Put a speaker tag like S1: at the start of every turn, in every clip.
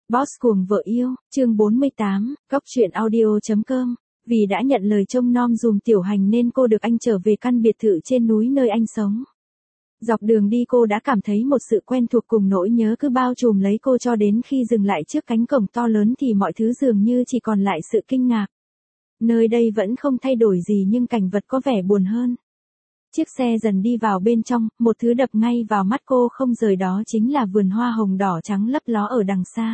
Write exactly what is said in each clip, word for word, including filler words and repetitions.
S1: Boss cuồng vợ yêu, chương bốn mươi tám, góc truyện audio.com. Vì đã nhận lời trông nom dùm Tiểu Hành nên cô được anh trở về căn biệt thự trên núi nơi anh sống. Dọc đường đi cô đã cảm thấy một sự quen thuộc cùng nỗi nhớ cứ bao trùm lấy cô cho đến khi dừng lại trước cánh cổng to lớn thì mọi thứ dường như chỉ còn lại sự kinh ngạc. Nơi đây vẫn không thay đổi gì nhưng cảnh vật có vẻ buồn hơn. Chiếc xe dần đi vào bên trong, một thứ đập ngay vào mắt cô không rời đó chính là vườn hoa hồng đỏ trắng lấp ló ở đằng xa.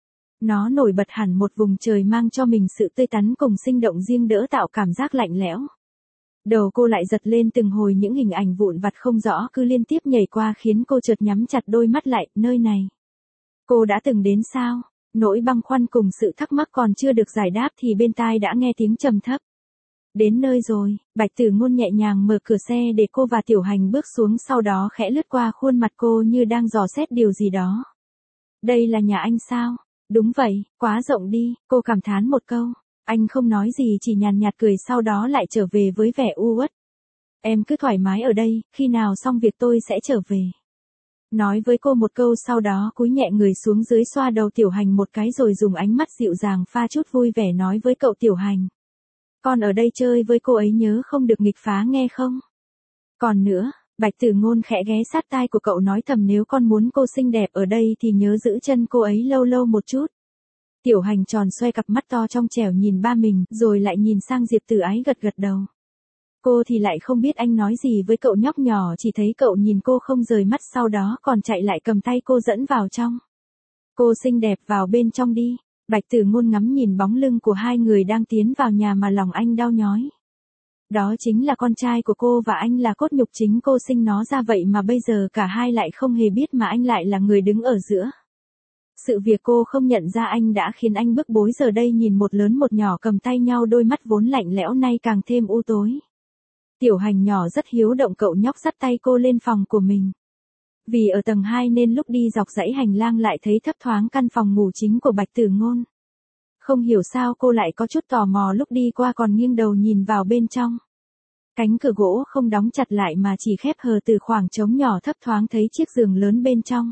S1: Nó nổi bật hẳn một vùng trời mang cho mình sự tươi tắn cùng sinh động riêng đỡ tạo cảm giác lạnh lẽo. Đầu cô lại giật lên từng hồi những hình ảnh vụn vặt không rõ cứ liên tiếp nhảy qua khiến cô chợt nhắm chặt đôi mắt lại, nơi này. Cô đã từng đến sao? Nỗi băn khoăn cùng sự thắc mắc còn chưa được giải đáp thì bên tai đã nghe tiếng trầm thấp. Đến nơi rồi, Bạch Tử Ngôn nhẹ nhàng mở cửa xe để cô và Tiểu Hành bước xuống, sau đó khẽ lướt qua khuôn mặt cô như đang dò xét điều gì đó. Đây là nhà anh sao? Đúng vậy, quá rộng đi, cô cảm thán một câu. Anh không nói gì chỉ nhàn nhạt cười sau đó lại trở về với vẻ u uất. Em cứ thoải mái ở đây, khi nào xong việc tôi sẽ trở về. Nói với cô một câu sau đó cúi nhẹ người xuống dưới xoa đầu Tiểu Hành một cái rồi dùng ánh mắt dịu dàng pha chút vui vẻ nói với cậu Tiểu Hành. Con ở đây chơi với cô ấy nhớ không được nghịch phá nghe không? Còn nữa, Bạch Tử Ngôn khẽ ghé sát tai của cậu nói thầm nếu con muốn cô xinh đẹp ở đây thì nhớ giữ chân cô ấy lâu lâu một chút. Tiểu Hành tròn xoe cặp mắt to trong trẻo nhìn ba mình rồi lại nhìn sang Diệp Tử Ái gật gật đầu. Cô thì lại không biết anh nói gì với cậu nhóc nhỏ, chỉ thấy cậu nhìn cô không rời mắt sau đó còn chạy lại cầm tay cô dẫn vào trong. Cô xinh đẹp vào bên trong đi. Bạch Tử Ngôn ngắm nhìn bóng lưng của hai người đang tiến vào nhà mà lòng anh đau nhói. Đó chính là con trai của cô và anh là cốt nhục chính cô sinh nó ra vậy mà bây giờ cả hai lại không hề biết mà anh lại là người đứng ở giữa. Sự việc cô không nhận ra anh đã khiến anh bức bối, giờ đây nhìn một lớn một nhỏ cầm tay nhau đôi mắt vốn lạnh lẽo nay càng thêm u tối. Tiểu Hành nhỏ rất hiếu động, cậu nhóc dắt tay cô lên phòng của mình. Vì ở tầng hai nên lúc đi dọc dãy hành lang lại thấy thấp thoáng căn phòng ngủ chính của Bạch Tử Ngôn. Không hiểu sao cô lại có chút tò mò lúc đi qua còn nghiêng đầu nhìn vào bên trong. Cánh cửa gỗ không đóng chặt lại mà chỉ khép hờ, từ khoảng trống nhỏ thấp thoáng thấy chiếc giường lớn bên trong.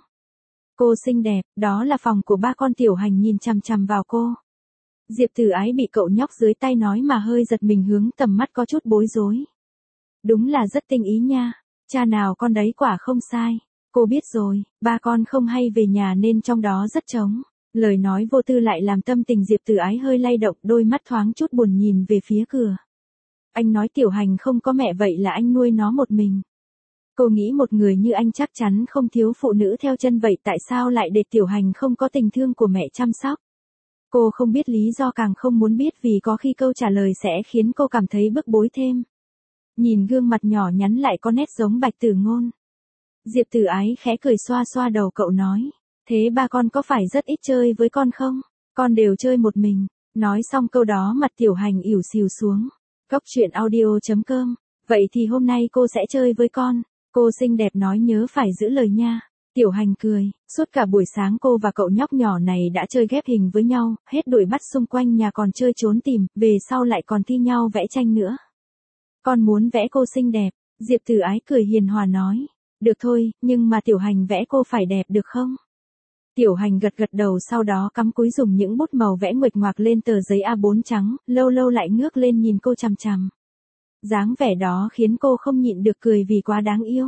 S1: Cô xinh đẹp, đó là phòng của ba con. Tiểu Hành nhìn chằm chằm vào cô. Diệp Tử Ái bị cậu nhóc dưới tay nói mà hơi giật mình, hướng tầm mắt có chút bối rối. Đúng là rất tinh ý nha, cha nào con đấy quả không sai. Cô biết rồi, ba con không hay về nhà nên trong đó rất trống. Lời nói vô tư lại làm tâm tình Diệp Tử Ái hơi lay động, đôi mắt thoáng chút buồn nhìn về phía cửa. Anh nói Tiểu Hành không có mẹ vậy là anh nuôi nó một mình. Cô nghĩ một người như anh chắc chắn không thiếu phụ nữ theo chân, vậy tại sao lại để Tiểu Hành không có tình thương của mẹ chăm sóc? Cô không biết lý do, càng không muốn biết vì có khi câu trả lời sẽ khiến cô cảm thấy bức bối thêm. Nhìn gương mặt nhỏ nhắn lại có nét giống Bạch Tử Ngôn. Diệp Tử Ái khẽ cười xoa xoa đầu cậu nói. Thế ba con có phải rất ít chơi với con không? Con đều chơi một mình. Nói xong câu đó mặt Tiểu Hành ỉu xìu xuống. Góc truyện audio.com. Vậy thì hôm nay cô sẽ chơi với con. Cô xinh đẹp nói nhớ phải giữ lời nha. Tiểu Hành cười. Suốt cả buổi sáng cô và cậu nhóc nhỏ này đã chơi ghép hình với nhau, hết đuổi bắt xung quanh nhà còn chơi trốn tìm, về sau lại còn thi nhau vẽ tranh nữa. Con muốn vẽ cô xinh đẹp. Diệp Tử Ái cười hiền hòa nói. Được thôi, nhưng mà Tiểu Hành vẽ cô phải đẹp được không? Tiểu Hành gật gật đầu sau đó cắm cúi dùng những bút màu vẽ nguệch ngoạc lên tờ giấy a bốn trắng, lâu lâu lại ngước lên nhìn cô chằm chằm. Dáng vẻ đó khiến cô không nhịn được cười vì quá đáng yêu.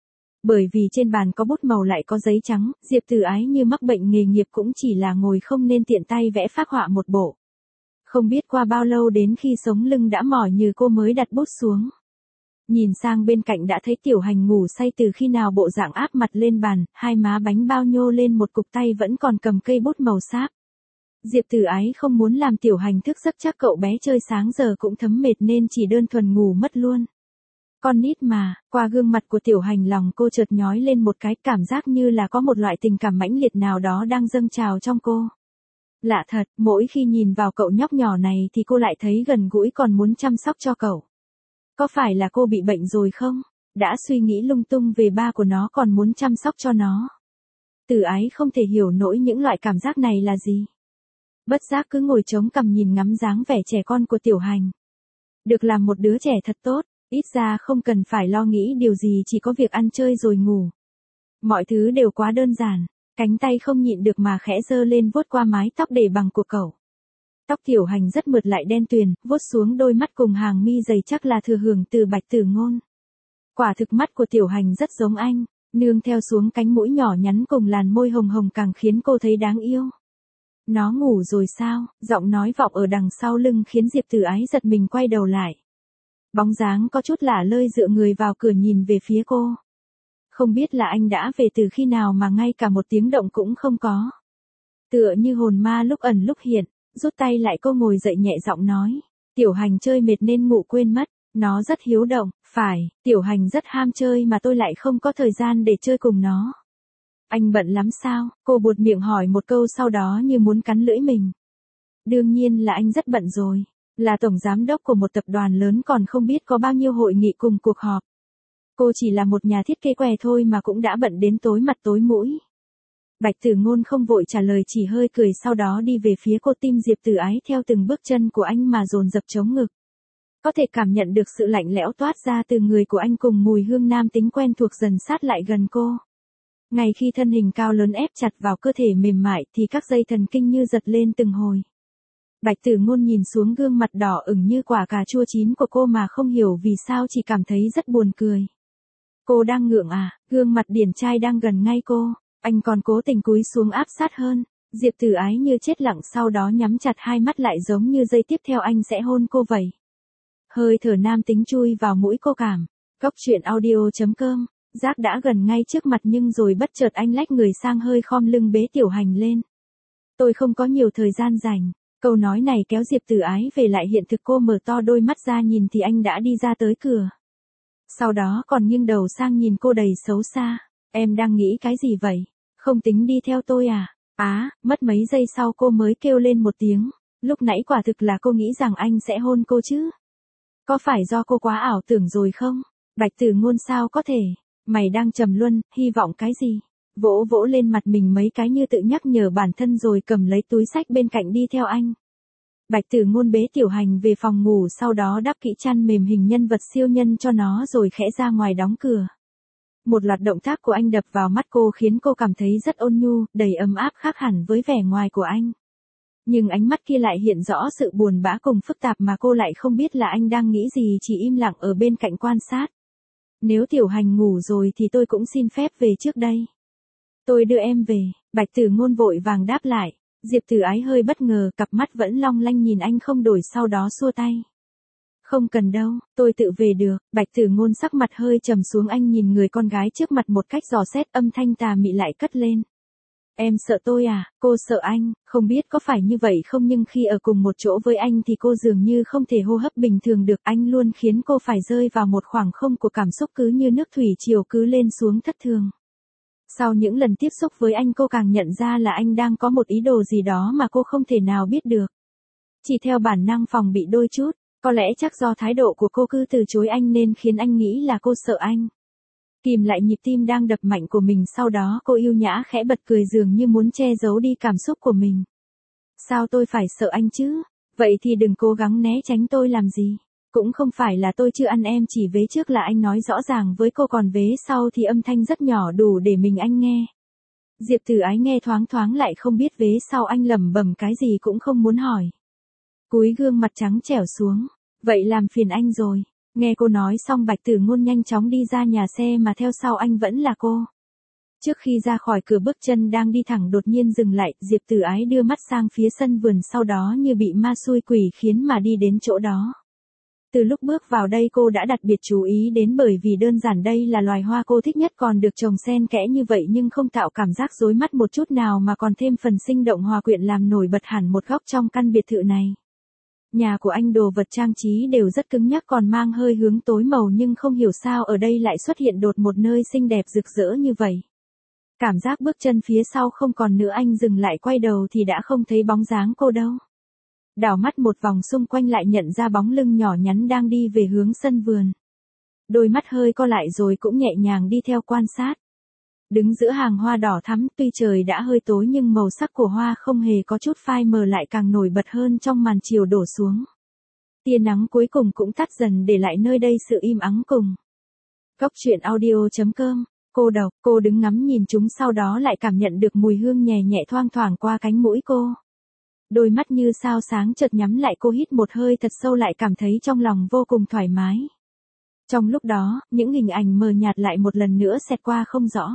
S1: Bởi vì trên bàn có bút màu lại có giấy trắng, Diệp Tử Ái như mắc bệnh nghề nghiệp cũng chỉ là ngồi không nên tiện tay vẽ phác họa một bộ. Không biết qua bao lâu đến khi sống lưng đã mỏi như cô mới đặt bút xuống. Nhìn sang bên cạnh đã thấy Tiểu Hành ngủ say từ khi nào, bộ dạng áp mặt lên bàn, hai má bánh bao nhô lên một cục, tay vẫn còn cầm cây bút màu sáp. Diệp Tử Ái không muốn làm Tiểu Hành thức giấc, chắc cậu bé chơi sáng giờ cũng thấm mệt nên chỉ đơn thuần ngủ mất luôn. Con nít mà, qua gương mặt của Tiểu Hành lòng cô chợt nhói lên một cái, cảm giác như là có một loại tình cảm mãnh liệt nào đó đang dâng trào trong cô. Lạ thật, mỗi khi nhìn vào cậu nhóc nhỏ này thì cô lại thấy gần gũi, còn muốn chăm sóc cho cậu. Có phải là cô bị bệnh rồi không? Đã suy nghĩ lung tung về ba của nó còn muốn chăm sóc cho nó. Tử Ái không thể hiểu nổi những loại cảm giác này là gì. Bất giác cứ ngồi chống cằm nhìn ngắm dáng vẻ trẻ con của Tiểu Hành. Được làm một đứa trẻ thật tốt, ít ra không cần phải lo nghĩ điều gì, chỉ có việc ăn chơi rồi ngủ. Mọi thứ đều quá đơn giản. Cánh tay không nhịn được mà khẽ giơ lên vuốt qua mái tóc để bằng của cậu. Tóc Tiểu Hành rất mượt lại đen tuyền, vuốt xuống đôi mắt cùng hàng mi dày chắc là thừa hưởng từ Bạch Tử Ngôn. Quả thực mắt của Tiểu Hành rất giống anh, nương theo xuống cánh mũi nhỏ nhắn cùng làn môi hồng hồng càng khiến cô thấy đáng yêu. Nó ngủ rồi sao? Giọng nói vọng ở đằng sau lưng khiến Diệp Tử Ái giật mình quay đầu lại. Bóng dáng có chút lả lơi dựa người vào cửa nhìn về phía cô. Không biết là anh đã về từ khi nào mà ngay cả một tiếng động cũng không có. Tựa như hồn ma lúc ẩn lúc hiện, rút tay lại cô ngồi dậy nhẹ giọng nói. Tiểu Hành chơi mệt nên ngủ quên mất, nó rất hiếu động, phải, Tiểu Hành rất ham chơi mà tôi lại không có thời gian để chơi cùng nó. Anh bận lắm sao? Cô buột miệng hỏi một câu sau đó như muốn cắn lưỡi mình. Đương nhiên là anh rất bận rồi, là tổng giám đốc của một tập đoàn lớn còn không biết có bao nhiêu hội nghị cùng cuộc họp. Cô chỉ là một nhà thiết kế què thôi mà cũng đã bận đến tối mặt tối mũi. Bạch Tử Ngôn không vội trả lời chỉ hơi cười sau đó đi về phía cô, tim Diệp Tử Ái theo từng bước chân của anh mà dồn dập chống ngực. Có thể cảm nhận được sự lạnh lẽo toát ra từ người của anh cùng mùi hương nam tính quen thuộc dần sát lại gần cô. Ngay khi thân hình cao lớn ép chặt vào cơ thể mềm mại thì các dây thần kinh như giật lên từng hồi. Bạch Tử Ngôn nhìn xuống gương mặt đỏ ửng như quả cà chua chín của cô mà không hiểu vì sao chỉ cảm thấy rất buồn cười. Cô đang ngượng à? Gương mặt điển trai đang gần ngay cô, anh còn cố tình cúi xuống áp sát hơn. Diệp Tử Ái như chết lặng sau đó nhắm chặt hai mắt lại giống như giây tiếp theo anh sẽ hôn cô vậy. Hơi thở nam tính chui vào mũi cô cảm. Góc truyện audio chấm com. Giác đã gần ngay trước mặt nhưng rồi bất chợt anh lách người sang hơi khom lưng bế Tiểu Hành lên. Tôi không có nhiều thời gian dành. Câu nói này kéo Diệp Tử Ái về lại hiện thực, cô mở to đôi mắt ra nhìn thì anh đã đi ra tới cửa. Sau đó còn nghiêng đầu sang nhìn cô đầy xấu xa. Em đang nghĩ cái gì vậy? Không tính đi theo tôi à? Á, mất mấy giây sau cô mới kêu lên một tiếng. Lúc nãy quả thực là cô nghĩ rằng anh sẽ hôn cô chứ? Có phải do cô quá ảo tưởng rồi không? Bạch Tử Ngôn sao có thể? Mày đang trầm luân, hy vọng cái gì? Vỗ vỗ lên mặt mình mấy cái như tự nhắc nhở bản thân rồi cầm lấy túi xách bên cạnh đi theo anh. Bạch Tử Ngôn bế Tiểu Hành về phòng ngủ sau đó đắp kỹ chăn mềm hình nhân vật siêu nhân cho nó rồi khẽ ra ngoài đóng cửa. Một loạt động tác của anh đập vào mắt cô khiến cô cảm thấy rất ôn nhu, đầy ấm áp khác hẳn với vẻ ngoài của anh. Nhưng ánh mắt kia lại hiện rõ sự buồn bã cùng phức tạp mà cô lại không biết là anh đang nghĩ gì, chỉ im lặng ở bên cạnh quan sát. Nếu Tiểu Hành ngủ rồi thì tôi cũng xin phép về trước đây. Tôi đưa em về, Bạch Tử Ngôn vội vàng đáp lại. Diệp Tử Ái hơi bất ngờ, cặp mắt vẫn long lanh nhìn anh không đổi sau đó xua tay. Không cần đâu, tôi tự về được. Bạch Tử Ngôn sắc mặt hơi trầm xuống, anh nhìn người con gái trước mặt một cách dò xét, âm thanh tà mị lại cất lên. Em sợ tôi à? Cô sợ anh, không biết có phải như vậy không nhưng khi ở cùng một chỗ với anh thì cô dường như không thể hô hấp bình thường được, anh luôn khiến cô phải rơi vào một khoảng không của cảm xúc cứ như nước thủy triều cứ lên xuống thất thường. Sau những lần tiếp xúc với anh cô càng nhận ra là anh đang có một ý đồ gì đó mà cô không thể nào biết được. Chỉ theo bản năng phòng bị đôi chút, có lẽ chắc do thái độ của cô cứ từ chối anh nên khiến anh nghĩ là cô sợ anh. Kìm lại nhịp tim đang đập mạnh của mình, sau đó cô yêu nhã khẽ bật cười dường như muốn che giấu đi cảm xúc của mình. Sao tôi phải sợ anh chứ? Vậy thì đừng cố gắng né tránh tôi làm gì. Cũng không phải là tôi chưa ăn em, chỉ vế trước là anh nói rõ ràng với cô còn vế sau thì âm thanh rất nhỏ đủ để mình anh nghe. Diệp Tử Ái nghe thoáng thoáng lại không biết vế sau anh lẩm bẩm cái gì cũng không muốn hỏi. Cúi gương mặt trắng trẻo xuống. Vậy làm phiền anh rồi. Nghe cô nói xong Bạch Tử Ngôn nhanh chóng đi ra nhà xe mà theo sau anh vẫn là cô. Trước khi ra khỏi cửa bước chân đang đi thẳng đột nhiên dừng lại, Diệp Tử Ái đưa mắt sang phía sân vườn sau đó như bị ma xui quỷ khiến mà đi đến chỗ đó. Từ lúc bước vào đây cô đã đặc biệt chú ý đến bởi vì đơn giản đây là loài hoa cô thích nhất, còn được trồng xen kẽ như vậy nhưng không tạo cảm giác rối mắt một chút nào mà còn thêm phần sinh động hòa quyện làm nổi bật hẳn một góc trong căn biệt thự này. Nhà của anh đồ vật trang trí đều rất cứng nhắc còn mang hơi hướng tối màu nhưng không hiểu sao ở đây lại xuất hiện đột một nơi xinh đẹp rực rỡ như vậy. Cảm giác bước chân phía sau không còn nữa, anh dừng lại quay đầu thì đã không thấy bóng dáng cô đâu. Đảo mắt một vòng xung quanh lại nhận ra bóng lưng nhỏ nhắn đang đi về hướng sân vườn. Đôi mắt hơi co lại rồi cũng nhẹ nhàng đi theo quan sát. Đứng giữa hàng hoa đỏ thắm, tuy trời đã hơi tối nhưng màu sắc của hoa không hề có chút phai mờ lại càng nổi bật hơn trong màn chiều đổ xuống. Tia nắng cuối cùng cũng tắt dần để lại nơi đây sự im ắng cùng. Góc truyện audio chấm com Cô độc, cô đứng ngắm nhìn chúng sau đó lại cảm nhận được mùi hương nhẹ nhẹ thoang thoảng qua cánh mũi cô. Đôi mắt như sao sáng chợt nhắm lại, cô hít một hơi thật sâu lại cảm thấy trong lòng vô cùng thoải mái. Trong lúc đó, những hình ảnh mờ nhạt lại một lần nữa xẹt qua không rõ.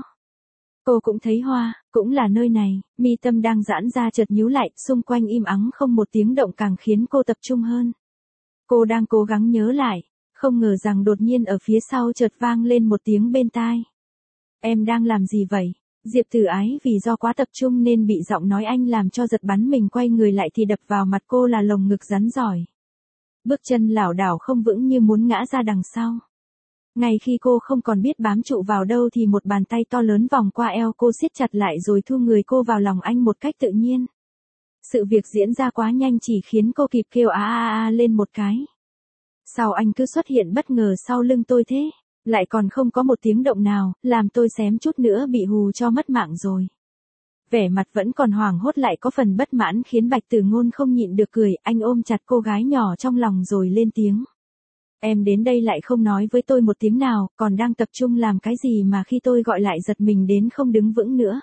S1: Cô cũng thấy hoa, cũng là nơi này, mi tâm đang giãn ra chợt nhíu lại, xung quanh im ắng không một tiếng động càng khiến cô tập trung hơn. Cô đang cố gắng nhớ lại, không ngờ rằng đột nhiên ở phía sau chợt vang lên một tiếng bên tai. Em đang làm gì vậy? Diệp Tử Ái vì do quá tập trung nên bị giọng nói anh làm cho giật bắn mình, quay người lại thì đập vào mặt cô là lồng ngực rắn giỏi. Bước chân lảo đảo không vững như muốn ngã ra đằng sau. Ngay khi cô không còn biết bám trụ vào đâu thì một bàn tay to lớn vòng qua eo cô siết chặt lại rồi thu người cô vào lòng anh một cách tự nhiên. Sự việc diễn ra quá nhanh chỉ khiến cô kịp kêu a a a lên một cái. Sao anh cứ xuất hiện bất ngờ sau lưng tôi thế? Lại còn không có một tiếng động nào, làm tôi xém chút nữa bị hù cho mất mạng rồi. Vẻ mặt vẫn còn hoảng hốt lại có phần bất mãn khiến Bạch Tử Ngôn không nhịn được cười, anh ôm chặt cô gái nhỏ trong lòng rồi lên tiếng. Em đến đây lại không nói với tôi một tiếng nào, còn đang tập trung làm cái gì mà khi tôi gọi lại giật mình đến không đứng vững nữa.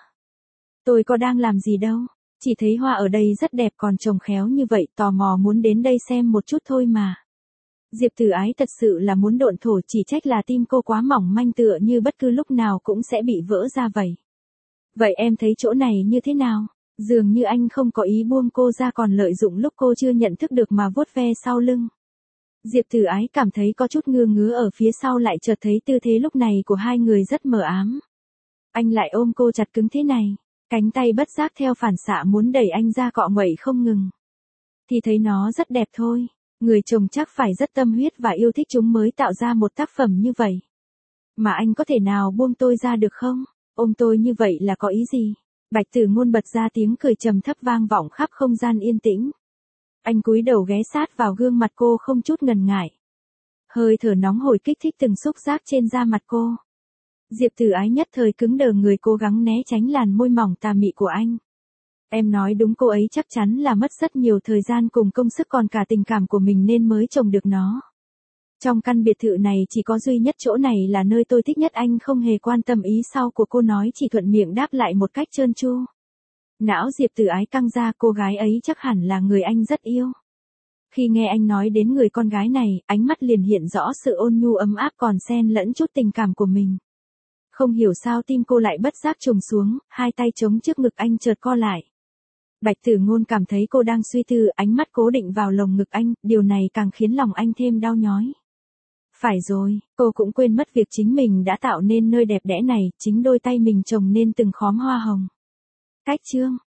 S1: Tôi có đang làm gì đâu, chỉ thấy hoa ở đây rất đẹp còn trồng khéo như vậy, tò mò muốn đến đây xem một chút thôi mà. Diệp Tử Ái thật sự là muốn độn thổ, chỉ trách là tim cô quá mỏng manh, tựa như bất cứ lúc nào cũng sẽ bị vỡ ra vậy. Vậy em thấy chỗ này như thế nào? Dường như anh không có ý buông cô ra còn lợi dụng lúc cô chưa nhận thức được mà vuốt ve sau lưng. Diệp Tử Ái cảm thấy có chút ngứa ngứa ở phía sau, lại chợt thấy tư thế lúc này của hai người rất mờ ám. Anh lại ôm cô chặt cứng thế này, cánh tay bất giác theo phản xạ muốn đẩy anh ra cọ nguậy không ngừng. Thì thấy nó rất đẹp thôi. Người chồng chắc phải rất tâm huyết và yêu thích chúng mới tạo ra một tác phẩm như vậy. Mà anh có thể nào buông tôi ra được không? Ôm tôi như vậy là có ý gì? Bạch Tử Ngôn bật ra tiếng cười trầm thấp vang vọng khắp không gian yên tĩnh. Anh cúi đầu ghé sát vào gương mặt cô không chút ngần ngại. Hơi thở nóng hổi kích thích từng xúc giác trên da mặt cô. Diệp Tử Ái nhất thời cứng đờ người, cố gắng né tránh làn môi mỏng tà mị của anh. Em nói đúng, cô ấy chắc chắn là mất rất nhiều thời gian cùng công sức còn cả tình cảm của mình nên mới trồng được nó. Trong căn biệt thự này chỉ có duy nhất chỗ này là nơi tôi thích nhất, anh không hề quan tâm ý sau của cô nói, chỉ thuận miệng đáp lại một cách trơn tru. Não Diệp Tử Ái căng ra, cô gái ấy chắc hẳn là người anh rất yêu. Khi nghe anh nói đến người con gái này, ánh mắt liền hiện rõ sự ôn nhu ấm áp còn xen lẫn chút tình cảm của mình. Không hiểu sao tim cô lại bất giác trùng xuống, hai tay chống trước ngực anh chợt co lại. Bạch Tử Ngôn cảm thấy cô đang suy tư, ánh mắt cố định vào lồng ngực anh, điều này càng khiến lòng anh thêm đau nhói. Phải rồi, cô cũng quên mất việc chính mình đã tạo nên nơi đẹp đẽ này, chính đôi tay mình trồng nên từng khóm hoa hồng. Cách chương